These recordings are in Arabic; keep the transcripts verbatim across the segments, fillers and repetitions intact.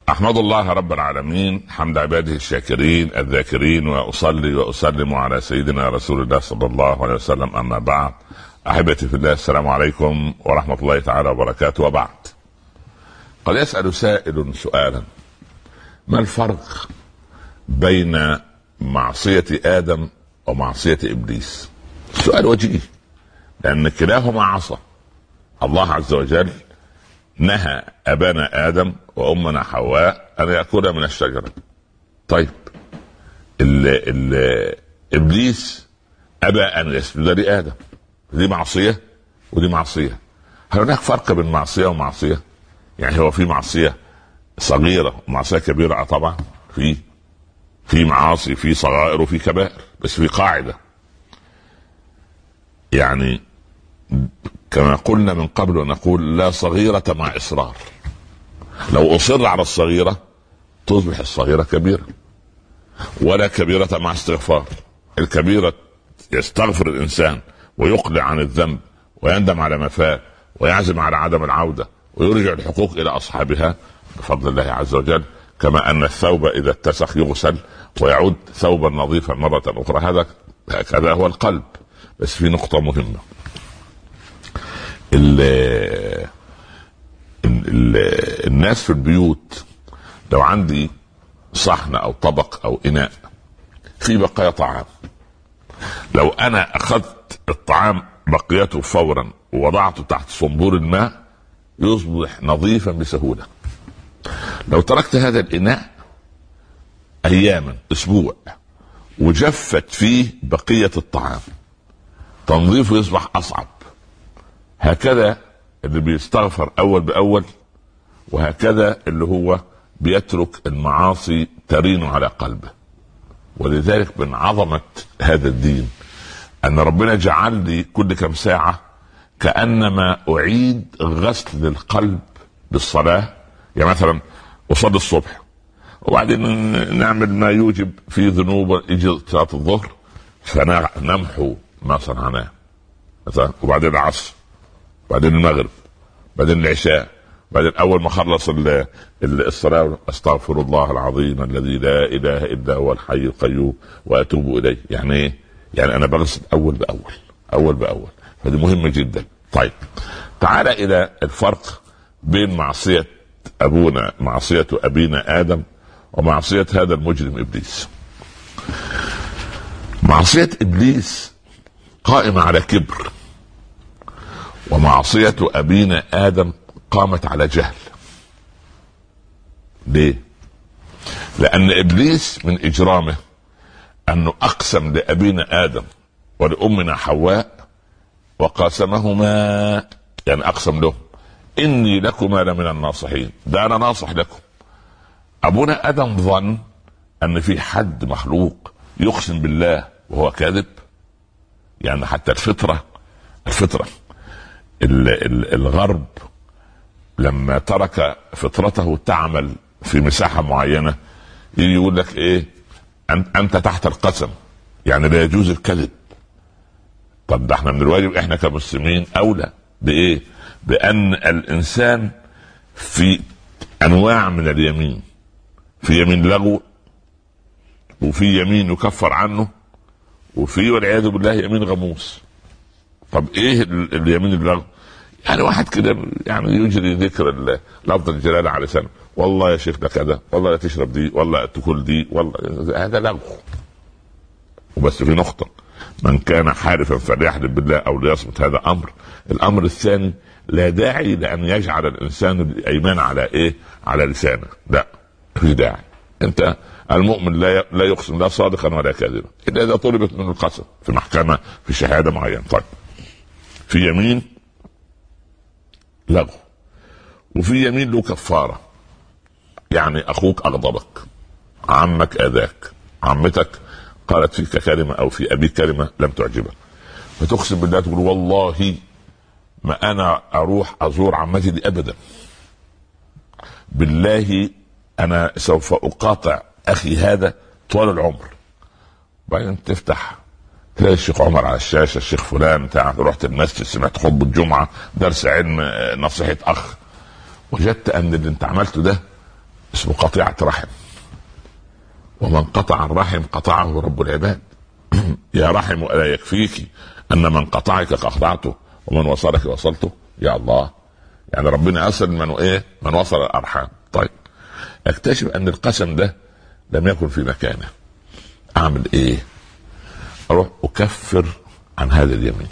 أحمد الله رب العالمين حمد عباده الشاكرين الذاكرين، وأصلي وأسلم على سيدنا رسول الله صلى الله عليه وسلم. أما بعد، أحبتي في الله، السلام عليكم ورحمة الله تعالى وبركاته. وبعد، قد يسأل سائل سؤالا: ما الفرق بين معصية آدم ومعصية إبليس؟ سؤال وجيه، لأن كلاهما عصى. الله عز وجل نهى أبانا آدم وأمنا حواء أن يأكل من الشجرة. طيب، ال ال إبليس أبى أن يسجد لآدم، دي معصية ودي معصية. هل هناك فرق بين معصية ومعصية؟ يعني هو في معصية صغيرة ومعصية كبيرة؟ طبعا في في معاصي، في صغائر وفي كبائر، بس في قاعدة، يعني كما قلنا من قبل ونقول: لا صغيرة مع إصرار. لو أصر على الصغيرة تصبح الصغيرة كبيرة، ولا كبيرة مع استغفار. الكبيرة يستغفر الإنسان ويقلع عن الذنب ويندم على ما فات ويعزم على عدم العودة ويرجع الحقوق إلى أصحابها بفضل الله عز وجل، كما أن الثوب إذا اتسخ يغسل ويعود ثوبا نظيفا مرة أخرى. هذا هكذا هو القلب. بس في نقطة مهمة: ال ال الناس في البيوت، لو عندي صحن أو طبق أو إناء في بقايا طعام، لو أنا أخذت الطعام بقيته فورا ووضعته تحت صنبور الماء يصبح نظيفا بسهولة. لو تركت هذا الإناء أياما، أسبوع، وجفت فيه بقية الطعام، تنظيفه يصبح أصعب. هكذا اللي بيستغفر أول بأول، وهكذا اللي هو بيترك المعاصي ترين على قلبه. ولذلك من عظمة هذا الدين أن ربنا جعل لي كل كم ساعة كأنما أعيد غسل القلب بالصلاة. يعني مثلا أصلي الصبح وبعدين نعمل ما يوجب في ذنوب، يجي صلاة الظهر فنمحو ما صنعناه مثلا، وبعدين العصر، بعدين المغرب، بعدين العشاء، بعدين أول ما خلص الصلاة أستغفر الله العظيم الذي لا إله إلا هو الحي القيوم وأتوب إليه. يعني إيه؟ يعني أنا بغسل أول بأول أول بأول. فدي مهمة جدا. طيب، تعال إلى الفرق بين معصية أبونا معصية أبينا آدم ومعصية هذا المجرم إبليس. معصية إبليس قائمة على كبر، ومعصية أبينا آدم قامت على جهل. ليه؟ لأن إبليس من إجرامه أنه أقسم لأبينا آدم ولأمنا حواء وقاسمهما، يعني أقسم له: إني لكما لمن الناصحين، ده أنا ناصح لكم. أبونا آدم ظن أن في حد مخلوق يقسم بالله وهو كاذب. يعني حتى الفطرة الفطرة الغرب لما ترك فطرته تعمل في مساحة معينة يجي يقول لك ايه؟ انت تحت القسم، يعني لا يجوز الكذب. طب ده احنا من الواجب احنا كمسلمين اولى بايه؟ بان الانسان في انواع من اليمين، في يمين لغو، وفي يمين يكفر عنه، وفي والعياذ بالله يمين غموس. طب ايه اليمين اللغو؟ يعني واحد كده يعني يجري ذكر لفظ الجلالة على لسانه: والله يا شيخ ده كذا، والله لا تشرب دي، والله تاكل دي، والله. هذا لغو. وبس في نقطة: من كان حالفا فليحلف بالله او ليصمت. هذا امر. الامر الثاني: لا داعي لان يجعل الانسان الايمان على ايه؟ على لسانه. لا، في داعي. انت المؤمن لا لا يقسم لا صادقا ولا كاذبا الا اذا طلبت منه القسم في محكمة في شهادة معينة. طيب، في يمين لغو، وفي يمين له كفارة. يعني اخوك اغضبك، عمك اذاك، عمتك قالت فيك كلمة او في ابيك كلمة لم تعجبك، فتقسم بالله تقول: والله ما انا اروح ازور عمتي دي ابدا، بالله انا سوف اقاطع اخي هذا طوال العمر. بعدين تفتح تلاقي الشيخ عمر على الشاشة، الشيخ فلان بتاع، رحت المسجد سمعت خطبة الجمعة، درس علم، نصيحة اخ، وجدت ان اللي انت عملته ده اسمه قطيعة رحم، ومن قطع الرحم قطعه رب العباد. يا رحم ألا يكفيك أن من قطعك قطعته ومن وصلك وصلته؟ يا الله، يعني ربنا أصل من إيه؟ من وصل الأرحام. طيب اكتشف أن القسم ده لم يكن في مكانه، أعمل إيه؟ أروح أكفر عن هذا اليمين،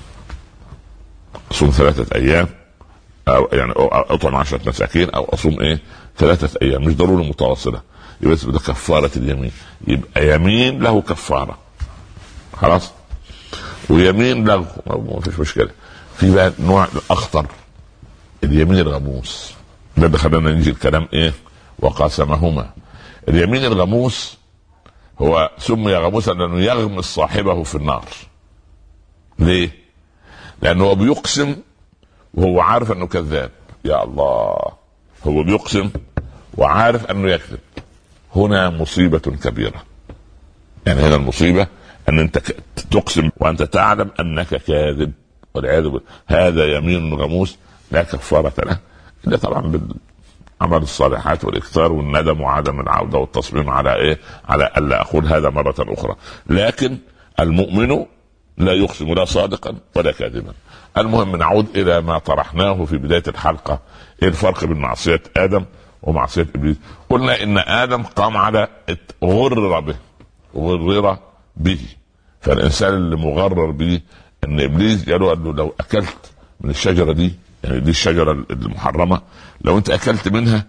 أصوم ثلاثة أيام، أو يعني أطعم عشرة مساكين، أو أصوم إيه؟ ثلاثة أيام، مش ضروري متواصلة، يبقى ده كفارة اليمين، يبقى يمين له كفارة خلاص، ويمين له ما فيش مشكلة. في بقى نوع أخطر، اليمين الغموس، ده اللي خلينا نيجي الكلام إيه؟ وقاسمهما. اليمين الغموس هو سمي غموسا لأنه يغمس صاحبه في النار. ليه؟ لأنه هو بيقسم وهو عارف أنه كذاب. يا الله، هو بيقسم وعارف أنه يكذب. هنا مصيبة كبيرة. يعني هنا المصيبة أن أنت تقسم وأنت تعلم أنك كاذب، والعياذ بالله. هذا يمين غموس لا كفارة له إلا طبعا بالعمل الصالحات والإكثار والندم وعدم العودة والتصميم على إيه؟ على ألا أقول هذا مرة أخرى. لكن المؤمن لا يقسم لا صادقا ولا كاذبا. المهم نعود إلى ما طرحناه في بداية الحلقة، إيه الفرق بين معصية آدم ومعصية إبليس؟ قلنا إن آدم قام على غرر به غرر به فالإنسان اللي مغرر به إن إبليس قال له لو أكلت من الشجرة دي، يعني دي الشجرة المحرمة، لو أنت أكلت منها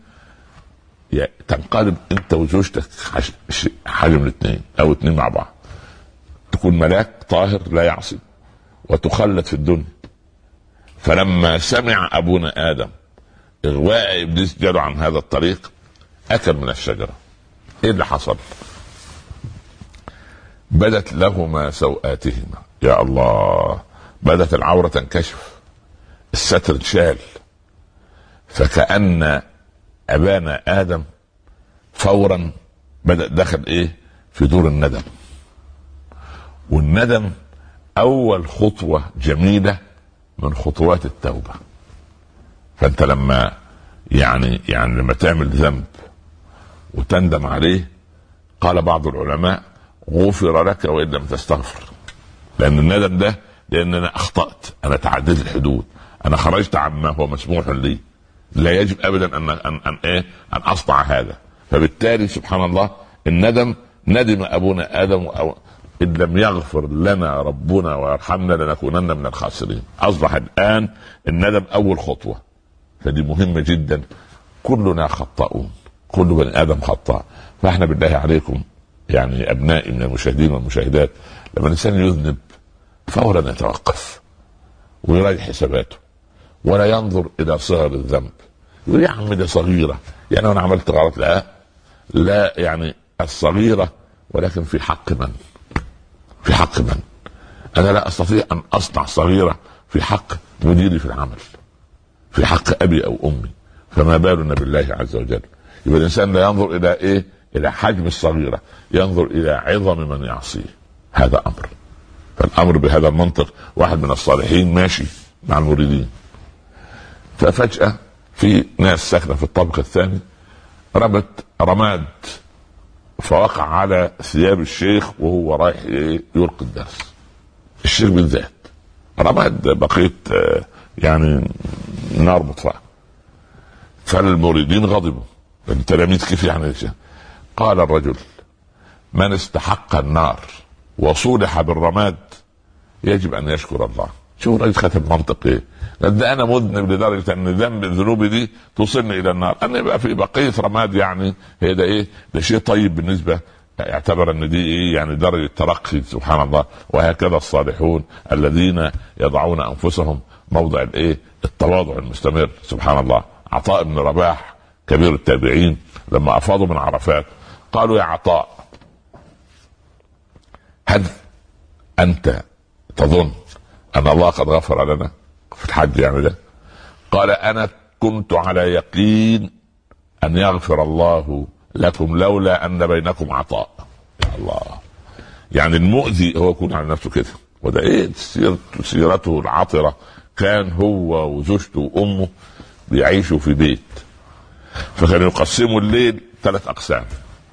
تنقلب أنت وزوجتك حاجة من اثنين أو اثنين مع بعض، تكون ملاك طاهر لا يعصي وتخلد في الدنيا. فلما سمع أبونا آدم إغواء إبليس جاله عن هذا الطريق أكل من الشجرة. إيه اللي حصل؟ بدت لهما سوآتهما. يا الله، بدت العورة تنكشف، الستر اتشال، فكأن أبانا آدم فورا بدأ دخل إيه؟ في دور الندم. والندم أول خطوة جميلة من خطوات التوبة. فأنت لما يعني يعني لما تعمل ذنب وتندم عليه، قال بعض العلماء غفر لك وإن لم تستغفر، لأن الندم ده لأن أنا أخطأت، أنا تعديت الحدود، أنا خرجت عما هو مسموح لي، لا يجب أبدا أن أن أن إيه أن أصنع هذا. فبالتالي سبحان الله الندم، ندم أبونا آدم أو إن لم يغفر لنا ربنا ويرحمنا لنكونن من الخاسرين. أصبح الآن الندم أول خطوة، فدي مهمة جدا. كلنا خطاؤون، كل بني آدم خطاء. فإحنا بالله عليكم يعني أبنائي من المشاهدين والمشاهدات، لما الإنسان يذنب فورا يتوقف ويراجع حساباته ولا ينظر إلى صغر الذنب. يقول يا عم ده صغيرة، يعني أنا عملت غلط؟ لا لا، يعني الصغيرة ولكن في حق من؟ في حق من؟ أنا لا أستطيع أن أصنع صغيرة في حق مديري في العمل، في حق أبي أو أمي، فما بالنا بالله عز وجل. يبقى الإنسان لا ينظر إلى إيه؟ إلى حجم الصغيرة، ينظر إلى عظم من يعصيه. هذا أمر. فالأمر بهذا المنطق، واحد من الصالحين ماشي مع المريدين، ففجأة في ناس ساكنة في الطابق الثاني رمت رماد فوقع على ثياب الشيخ وهو رايح يلقي الدرس. الشيخ بالذات رماد بقيت يعني نار مطفأة. فالمريدين غضبوا، التلاميذ كيف يعني؟ قال الرجل من استحق النار وصولح بالرماد يجب ان يشكر الله. شوف الراجل ختم منطق ايه؟ ده انا مذنب لدرجه ان ذنب ذنوبي دي توصلني الى النار، ان يبقى في بقيه رماد يعني هي ده ايه؟ ده شيء طيب بالنسبه، يعتبر ان دي ايه يعني درجه ترقي. سبحان الله. وهكذا الصالحون الذين يضعون انفسهم موضع الايه؟ التواضع المستمر. سبحان الله. عطاء بن رباح كبير التابعين لما افاضوا من عرفات قالوا يا عطاء هل انت تظن ان الله قد غفر لنا في الحج يعني ده؟ قال انا كنت على يقين ان يغفر الله لكم لولا ان بينكم عطاء. يا الله، يعني المؤذي هو يكون على نفسه كده. وده ايه سيرته العطرة، كان هو وزوجته وامه بيعيشوا في بيت، فكانوا يقسموا الليل ثلاث اقسام.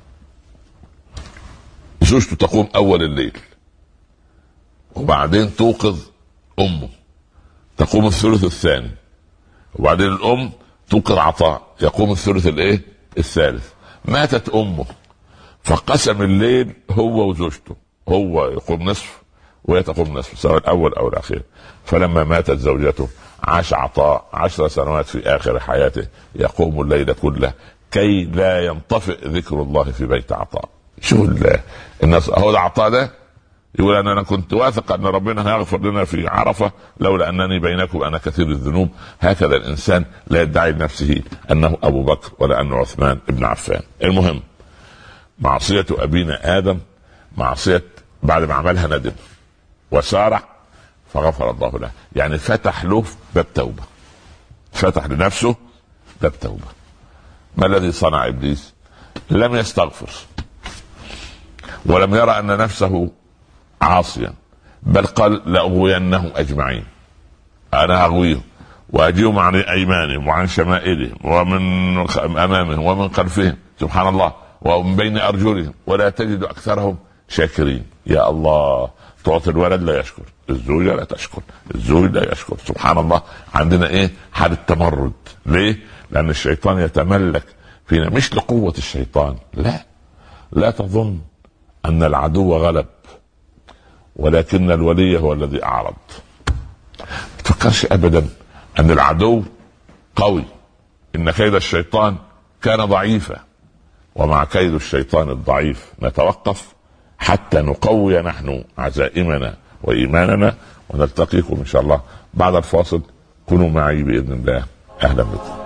زوجته تقوم اول الليل وبعدين توقظ امه تقوم الثلث الثاني، وبعدين الام توقظ عطاء يقوم الثلث الايه الثالث. ماتت امه فقسم الليل هو وزوجته، هو يقوم نصف وهي تقوم نصف، سواء الاول او الاخير. فلما ماتت زوجته عاش عطاء عشر سنوات في اخر حياته يقوم الليل كله كي لا ينطفئ ذكر الله في بيت عطاء. شو الناس هو عطاء ده يقول أن أنا كنت واثق أن ربنا هيغفر لنا في عرفة لولا أنني بينكم أنا كثير الذنوب. هكذا الإنسان لا يدعي لنفسه أنه أبو بكر ولا أنه عثمان ابن عفان. المهم معصية أبينا آدم معصية بعد ما عملها ندم وسارع فغفر الله له، يعني فتح له باب توبة، فتح لنفسه باب توبة. ما الذي صنع إبليس؟ لم يستغفر ولم يرى أن نفسه عاصيا، بل قال لأغوينهم أجمعين، أنا أغويهم وأجيهم عن أيمانهم وعن شمائلهم ومن أمامهم ومن خلفهم، سبحان الله، ومن بين أرجلهم ولا تجد أكثرهم شاكرين. يا الله، تعطي الولد لا يشكر، الزوجة لا تشكر، الزوج لا يشكر، سبحان الله. عندنا إيه؟ حالة تمرد. ليه؟ لأن الشيطان يتملك فينا، مش لقوة الشيطان، لا لا تظن أن العدو غلب، ولكن الولي هو الذي أعرض. ما تفكرش أبدا أن العدو قوي، إن كيد الشيطان كان ضعيفا، ومع كيد الشيطان الضعيف نتوقف حتى نقوي نحن عزائمنا وإيماننا. ونلتقيكم إن شاء الله بعد الفاصل، كونوا معي بإذن الله. أهلا بكم.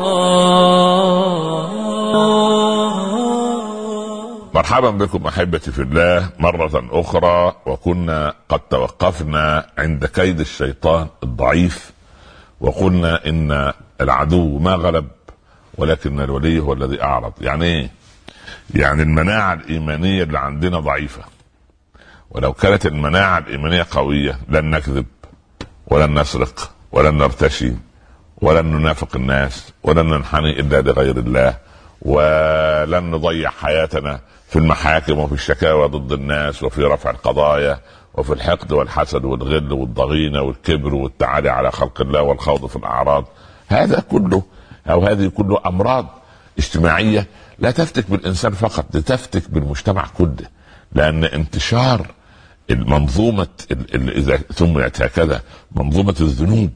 مرحبا بكم احبتي في الله مرة اخرى. وكنا قد توقفنا عند كيد الشيطان الضعيف، وقلنا ان العدو ما غلب ولكن الولي هو الذي اعرض. يعني ايه؟ يعني المناعة الايمانية اللي عندنا ضعيفة، ولو كانت المناعة الايمانية قوية لن نكذب ولن نسرق ولن نرتشي ولن ننافق الناس ولن ننحني الا لغير الله، ولن نضيع حياتنا في المحاكم وفي الشكاوى ضد الناس وفي رفع القضايا وفي الحقد والحسد والغل والضغينة والكبر والتعالي على خلق الله والخوض في الأعراض. هذا كله أو هذه كله أمراض اجتماعية لا تفتك بالإنسان فقط، تفتك بالمجتمع كله. لأن انتشار المنظومة إذا سميت هكذا منظومة الذنوب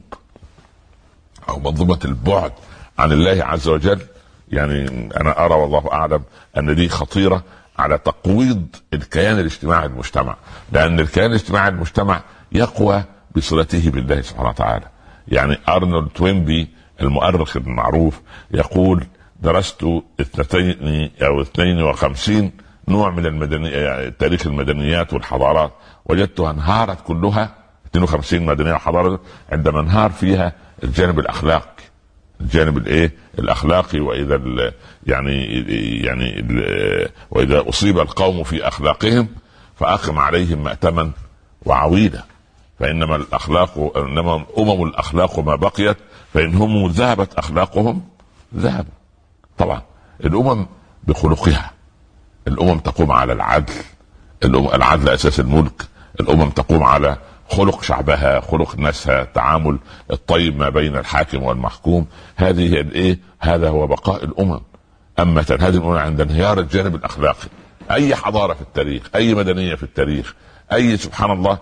أو منظومة البعد عن الله عز وجل، يعني أنا أرى والله أعلم أن دي خطيرة على تقويض الكيان الاجتماعي المجتمع، لأن الكيان الاجتماعي المجتمع يقوى بصلته بالله سبحانه وتعالى. يعني أرنولد توينبي المؤرخ المعروف يقول: درست اثنتين أو اثنين وخمسين نوع من المدنية، يعني تاريخ المدنيات والحضارات، وجدتها انهارت كلها اثنين وخمسين مدنية وحضارة عندما انهار فيها الجانب الأخلاقي، الجانب الايه الاخلاقي. واذا ال يعني يعني ال واذا اصيب القوم في اخلاقهم فاقم عليهم مأتما وعويلا، فانما الاخلاق انما امم الاخلاق ما بقيت، فانهم ذهبت اخلاقهم ذهبوا. طبعا الامم بخلقها، الامم تقوم على العدل، الأمم العدل اساس الملك، الامم تقوم على خلق شعبها، خلق ناسها، تعامل الطيب ما بين الحاكم والمحكوم. هذه هي الايه؟ هذا هو بقاء الامم. اما هذه الامم عند انهيار الجانب الاخلاقي، اي حضاره في التاريخ، اي مدنيه في التاريخ، اي سبحان الله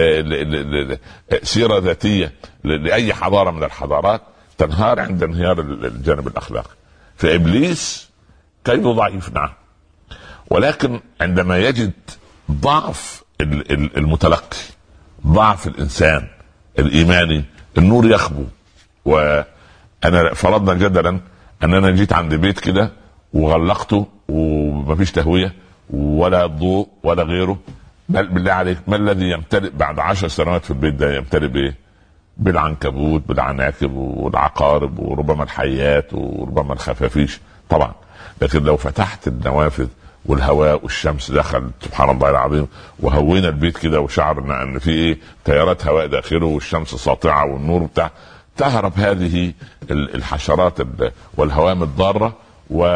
سيره ذاتيه لاي حضاره من الحضارات تنهار عند انهيار الجانب الاخلاقي. فابليس كيده ضعيف نعم، ولكن عندما يجد ضعف المتلقي، ضعف الانسان الايماني، النور يخبو. وانا فرضنا جدلا ان انا جيت عند بيت كده وغلقته ومفيش تهوية ولا ضوء ولا غيره، بالله عليك ما الذي يمتلئ بعد عشر سنوات في البيت ده؟ يمتلئ بايه؟ بالعنكبوت، بالعناكب والعقارب وربما الحيات وربما الخفافيش طبعا. لكن لو فتحت النوافذ والهواء والشمس دخل سبحان الله العظيم وهوينا البيت كده وشعرنا ان في ايه تيارات هواء داخله والشمس ساطعه والنور بتاع، تهرب هذه الحشرات والهوام الضاره،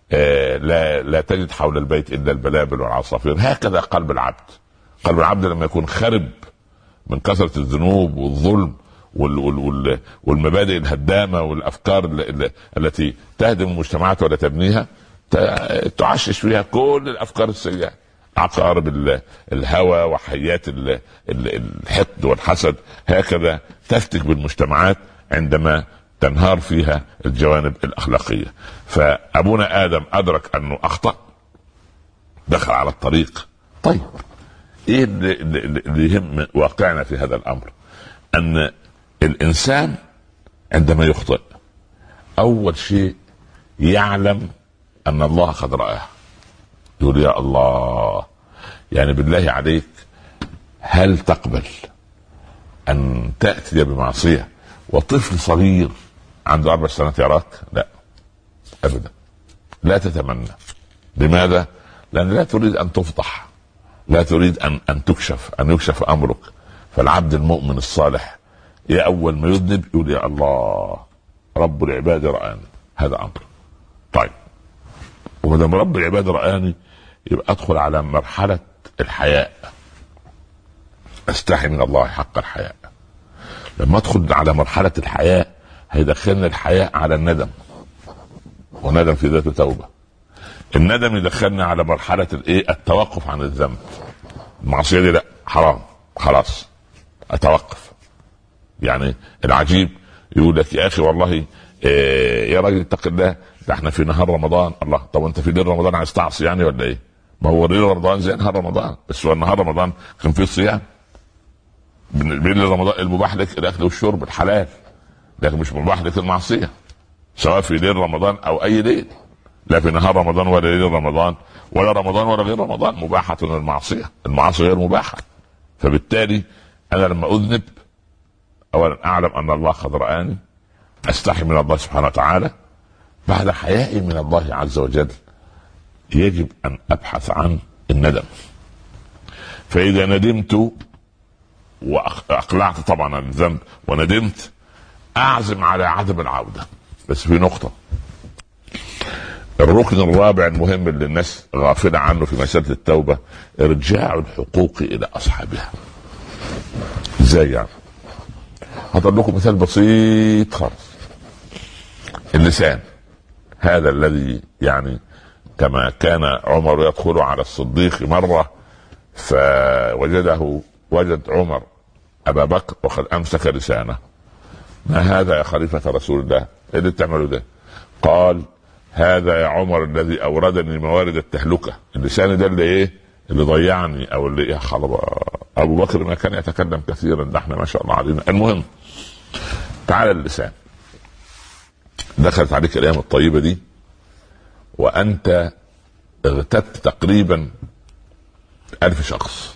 آه لا لا تجد حول البيت الا البلابل والعصافير. هكذا قلب العبد. قلب العبد لما يكون خرب من كثرة الذنوب والظلم وال وال والمبادئ الهدامة والافكار التي تهدم المجتمعات ولا تبنيها، تعشش فيها كل الافكار السيئة، عقارب الهوى وحيات الحقد والحسد. هكذا تفتك بالمجتمعات عندما تنهار فيها الجوانب الأخلاقية. فأبونا آدم أدرك أنه أخطأ، دخل على الطريق. طيب إيه اللي يهم واقعنا في هذا الأمر؟ أن الإنسان عندما يخطئ أول شيء يعلم أن الله قد رآه، يقول يا الله، يعني بالله عليك هل تقبل أن تأتي بمعصية وطفل صغير عنده أربع سنوات يراك؟ لا أبدا، لا تتمنى. لماذا؟ لأن لا تريد أن تفضح، لا تريد أن أن تكشف أن يكشف أمرك. فالعبد المؤمن الصالح يا أول ما يذنب يقول يا الله رب العباد رآني، هذا أمر. طيب ومدام رب العباد رآني يبقى أدخل على مرحلة الحياء، أستحي من الله حق الحياء. لما أدخل على مرحلة الحياء هيدخلني الحياء على الندم، وندم في ذاته توبة. الندم يدخلني على مرحلة الايه التوقف عن الذنب. المعصية دي لا حرام، خلاص أتوقف. يعني العجيب يقول لك يا أخي والله إيه يا راجل اتق الله، ده احنا في نهار رمضان. الله، طب انت في ليل رمضان عايز تعصي يعني ولا ايه؟ ما هو ليل رمضان زي نهار رمضان، بس هو نهار رمضان كان فيه صيام. ليل رمضان المباح لك الاكل والشرب الحلال، لكن مش مباح لك المعصيه، سواء في ليل رمضان او اي ليل. لا في نهار رمضان ولا ليل رمضان ولا رمضان ولا غير رمضان مباحه المعصيه، المعاصي غير مباحه. فبالتالي انا لما اذنب اولا اعلم ان الله قد رآني، استحي من الله سبحانه وتعالى. بعد حيائي من الله عز وجل يجب أن أبحث عن الندم. فإذا ندمت وأقلعت طبعا عن الذنب وندمت، أعزم على عدم العودة. بس في نقطة، الركن الرابع المهم اللي الناس غافلة عنه في مسألة التوبة، إرجاع الحقوق إلى أصحابها. إزاي يعني؟ هضرب لكم مثال بسيط خالص. اللسان هذا الذي يعني كما كان عمر يدخل على الصديق مرة فوجده وجد عمر أبا بكر وقد أمسك لسانه. ما هذا يا خليفة رسول الله؟ ايه اللي بتعمله ده؟ قال هذا يا عمر الذي أوردني موارد التهلكة. اللسان ده اللي ايه اللي ضيعني او اللي ايه خلص. أبو بكر ما كان يتكلم كثيرا، ده احنا ما شاء الله علينا. المهم تعالى اللسان، دخلت عليك الأيام الطيبة دي وأنت اغتبت تقريبا ألف شخص.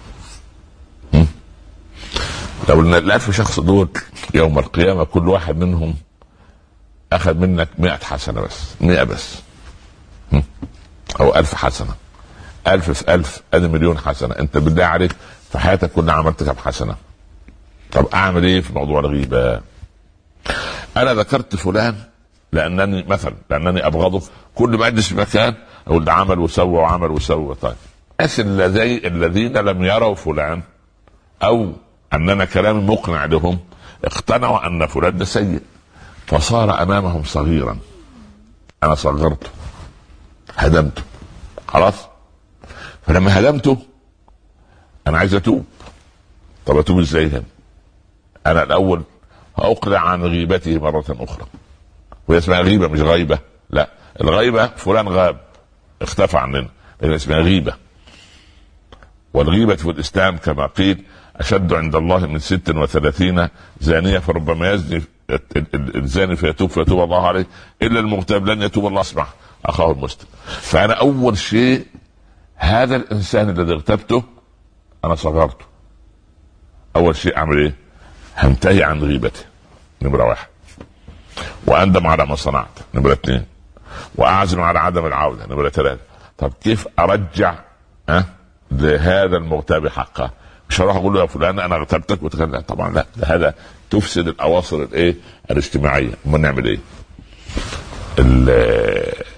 لو الألف شخص دول يوم القيامة كل واحد منهم أخذ منك مئة حسنة بس، مئة بس أو ألف حسنة، ألف في ألف أدي مليون حسنة. أنت بالله عليك في حياتك كلها عملت كم حسنة؟ طب أعمل إيه في موضوع الغيبة؟ أنا ذكرت فلان لأنني مثلا لأنني أبغضه، كل ما أجلس في مكان أقول ده عمل وسوى وعمل وسوى. طيب الناس الذين لم يروا فلان أو أننا كلامي مقنع لهم اقتنعوا أن فلان ده سيء، فصار أمامهم صغيرا. أنا صغرته، هدمته، خلاص. فلما هدمته أنا عايز أتوب. طب أتوب إزاي هنا؟ أنا الأول هأقلع عن غيبته مرة أخرى، وهي اسمها غيبة مش غيبة. لا، الغيبة فلان غاب اختفى عننا، لكن اسمها غيبة. والغيبة في الإسلام كما قيل أشد عند الله من ست وثلاثين زانية، فربما يزني الزاني فيتوب فيتوب الله عليه، إلا المغتاب لن يتوب الله. اسمع أخاه المسلم. فأنا أول شيء هذا الإنسان الذي اغتبته أنا صغرته، أول شيء أعمل إيه؟ هنتهي عن غيبته، نمرة واحد، وأندم على ما صنعت، نمرة اثنين، وأعزم على عدم العودة، نمرة ثلاثة. طب كيف أرجع أه؟ لهذا المغتاب حقه؟ مش هروح أقول له يا فلان أنا اغتبتك وتكلم، طبعا لا، هذا تفسد الأواصر الإيه الاجتماعية. ما نعمل إيه؟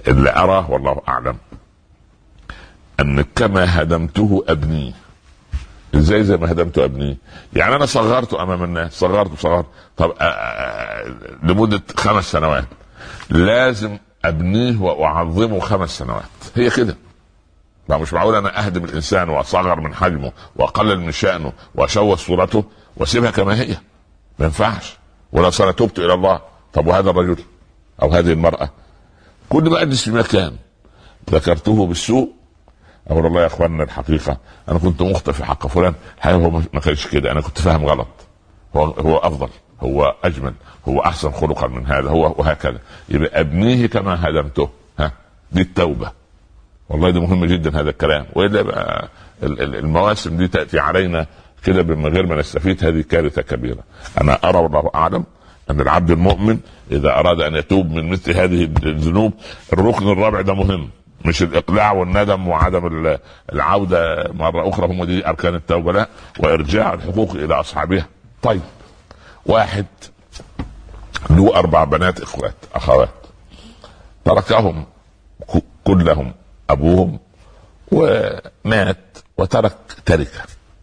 اللي اراه والله اعلم ان كما هدمته ابنيه. ازاي زي ما هدمته ابنيه؟ يعني انا صغرته امام الناس، صغرته صغرت طب لمده خمس سنوات لازم ابنيه واعظمه خمس سنوات. هي كده. مش معقول انا اهدم الانسان واصغر من حجمه واقلل من شأنه واشوه صورته واسيبها كما هي. ما ينفعش. ولا انا تبت الى الله. طب وهذا الرجل او هذه المرأة كل ما اجلس في مكان ذكرته بالسوء اقول والله يا اخواننا الحقيقة انا كنت مخطئ في حق فلان، الحقيقة هو ما كانش كده، انا كنت فاهم غلط، هو هو افضل، هو اجمل، هو احسن خلقا من هذا، هو وهكذا. يبقى ابنيه كما هدمته. ها دي التوبة. والله ده مهم جدا هذا الكلام. والا بقى المواسم دي تاتي علينا كده من غير ما نستفيد، هذه كارثة كبيرة. انا ارى والله اعلم ان العبد المؤمن اذا اراد ان يتوب من مثل هذه الذنوب الركن الرابع ده مهم، مش الاقلاع والندم وعدم العودة مرة اخرى، هم دي اركان التوبة، لا، وارجاع الحقوق الى اصحابها. طيب واحد له اربع بنات اخوات اخوات تركهم كلهم ابوهم ومات وترك تركه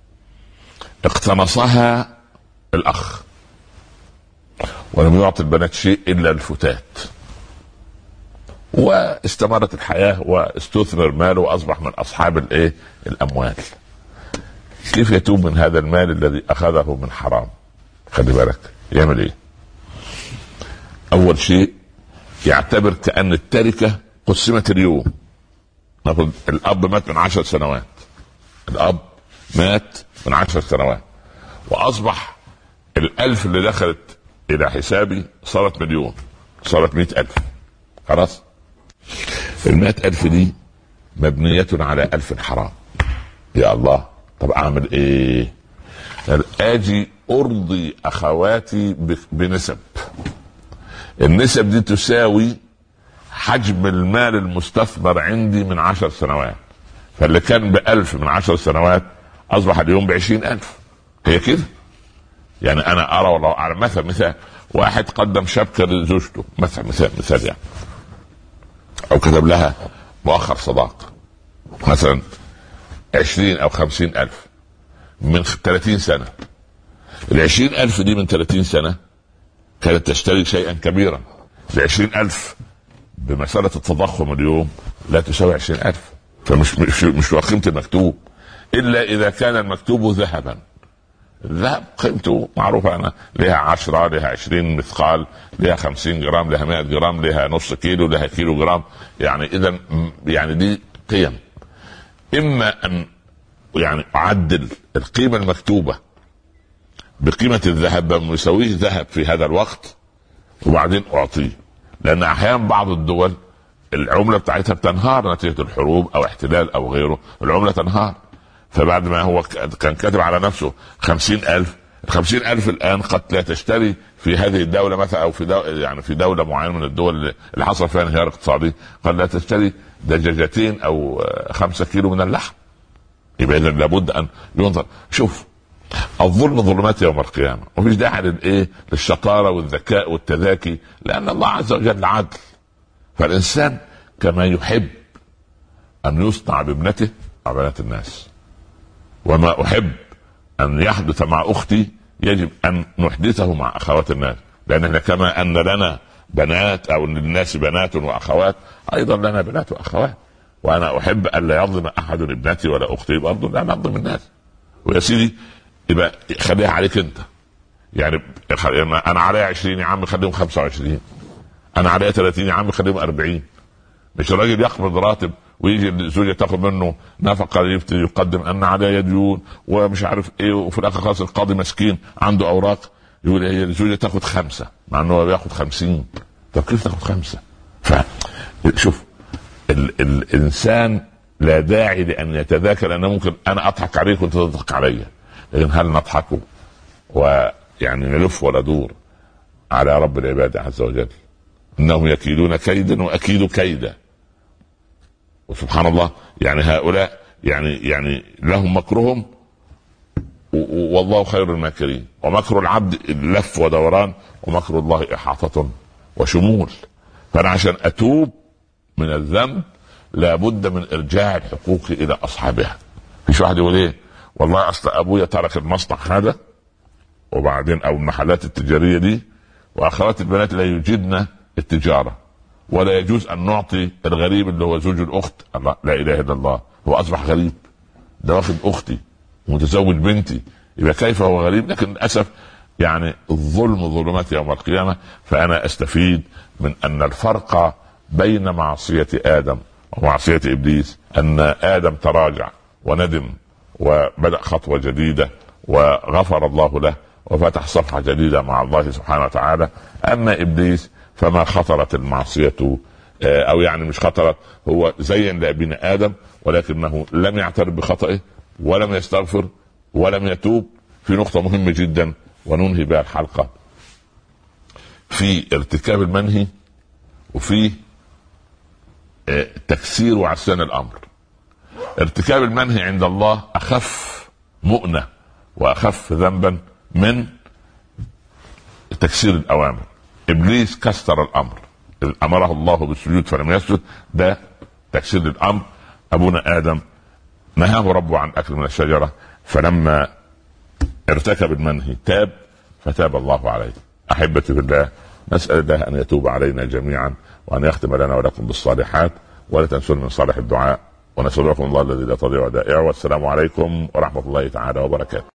اقتنصها الاخ ولم يعطي البنات شيء الا الفتات، واستمرت الحياه واستثمر ماله واصبح من اصحاب الايه الاموال. كيف يتوب من هذا المال الذي اخذه من حرام؟ خلي بالك يعمل ايه. اول شيء يعتبر كأن التركه قسمت اليوم. نقول الاب مات من عشر سنوات، الاب مات من عشر سنوات واصبح الالف اللي دخلت الى حسابي صارت مليون، صارت مئة الف. خلاص المئة الف دي مبنية على الف حرام. يا الله، طب اعمل ايه؟ اجي ارضي اخواتي بنسب، النسب دي تساوي حجم المال المستثمر عندي من عشر سنوات. فاللي كان بألف من عشر سنوات أصبح اليوم بعشرين ألف. هي كده. يعني أنا أرى والله أعلم مثل مثال واحد قدم شبكة لزوجته مثل مثال مثال يعني، أو كتب لها مؤخر صداق مثلا عشرين أو خمسين ألف من ثلاثين سنة. العشرين ألف دي من ثلاثين سنة كانت تشتري شيئا كبيرا. العشرين ألف بمسألة التضخم اليوم لا تساوي عشرين ألف. فمش مش مش قيمة المكتوب إلا إذا كان المكتوب ذهبا. الذهب قيمته معروفة، أنا لها عشرة، لها عشرين مثقال، لها خمسين جرام، لها مائة جرام، لها نص كيلو، لها كيلو جرام. يعني إذا يعني دي قيم. إما أن يعني أعدل القيمة المكتوبة بقيمة الذهب بمساويه ذهب في هذا الوقت وبعدين أعطيه، لأن أحيانا بعض الدول العملة بتاعتها بتنهار نتيجة الحروب أو احتلال أو غيره، العملة تنهار. فبعد ما هو كان كاتب على نفسه خمسين ألف، الخمسين ألف الآن قد لا تشتري في هذه الدولة مثلا، أو في دولة يعني في دولة معينة من الدول اللي حصل فيها انهيار اقتصادي قد لا تشتري دجاجتين أو خمسة كيلو من اللحم. يبقى إذا لابد أن ينظر. شوف، الظلم ظلمات يوم القيامة، ومفيش داعي للايه للشطارة والذكاء والتذاكي، لأن الله عز وجل عدل. فالإنسان كما يحب أن يصنع بابنته مع بنات الناس، وما أحب أن يحدث مع أختي يجب أن نحدثه مع أخوات الناس، لأننا كما أن لنا بنات أو للناس بنات وأخوات أيضا لنا بنات وأخوات. وأنا أحب أن لا يظلم أحد ابنتي ولا أختي، برضه لا نظلم الناس. ويا سيدي يبقى خليها عليك انت. يعني انا عليا عشرين يا عم خليهم خمسة وعشرين، انا عليا ثلاثين يا عم خليهم أربعين. مش الراجل يقبض راتب ويجي الزوجة تاخذ منه نفقة يقدم ان عليا ديون ومش عارف ايه، وفي الاخر خلاص القاضي مسكين عنده اوراق يقول هي الزوجة تاخذ خمسة مع انه بياخذ خمسين. طب كيف تاخذ خمسة؟ فشوف ال- الانسان لا داعي لان يتذاكر، لانه ممكن انا اضحك عليك وانت تضحك علي، لكن هل نضحك ويعني نلف ولا دور على رب العباد عز وجل؟ انهم يكيدون كيدا واكيد كيدا. وسبحان الله، يعني هؤلاء يعني يعني لهم مكرهم والله خير الماكرين. ومكر العبد لف ودوران، ومكر الله احاطة وشمول. فانا عشان اتوب من الذنب لابد من ارجاع الحقوق الى اصحابها. مش واحد يقول ايه والله اصل ابويا ترك المصنع هذا وبعدين او المحلات التجاريه دي واخوات البنات لا يجدن التجاره ولا يجوز ان نعطي الغريب اللي هو زوج الاخت. الله، لا اله الا الله، هو اصبح غريب، ده واخد اختي ومتزوج بنتي، يبقى كيف هو غريب؟ لكن للاسف يعني الظلم ظلمات يوم القيامه. فانا استفيد من ان الفرق بين معصيه ادم ومعصيه ابليس ان ادم تراجع وندم وبدأ خطوه جديده وغفر الله له وفتح صفحه جديده مع الله سبحانه وتعالى. اما ابليس فما خطرت المعصيه، او يعني مش خطرت، هو زين لابن ادم ولكنه لم يعترف بخطئه ولم يستغفر ولم يتوب. في نقطه مهمه جدا وننهي بها الحلقه، في ارتكاب المنهي وفي تكسير وعصيان الامر. ارتكاب المنهي عند الله اخف مؤنة واخف ذنبا من تكسير الاوامر. ابليس كسر الامر، امره الله بالسجود فلم يسجد، ده تكسير الامر. ابونا ادم نهاه ربه عن اكل من الشجره، فلما ارتكب المنهي تاب فتاب الله عليه. احبتي بالله، نسال الله ان يتوب علينا جميعا وان يختم لنا ولكم بالصالحات، ولا تنسوا من صالح الدعاء، ونسألكم الله الذي لا تضيع ودائعه. والسلام عليكم ورحمه الله تعالى وبركاته.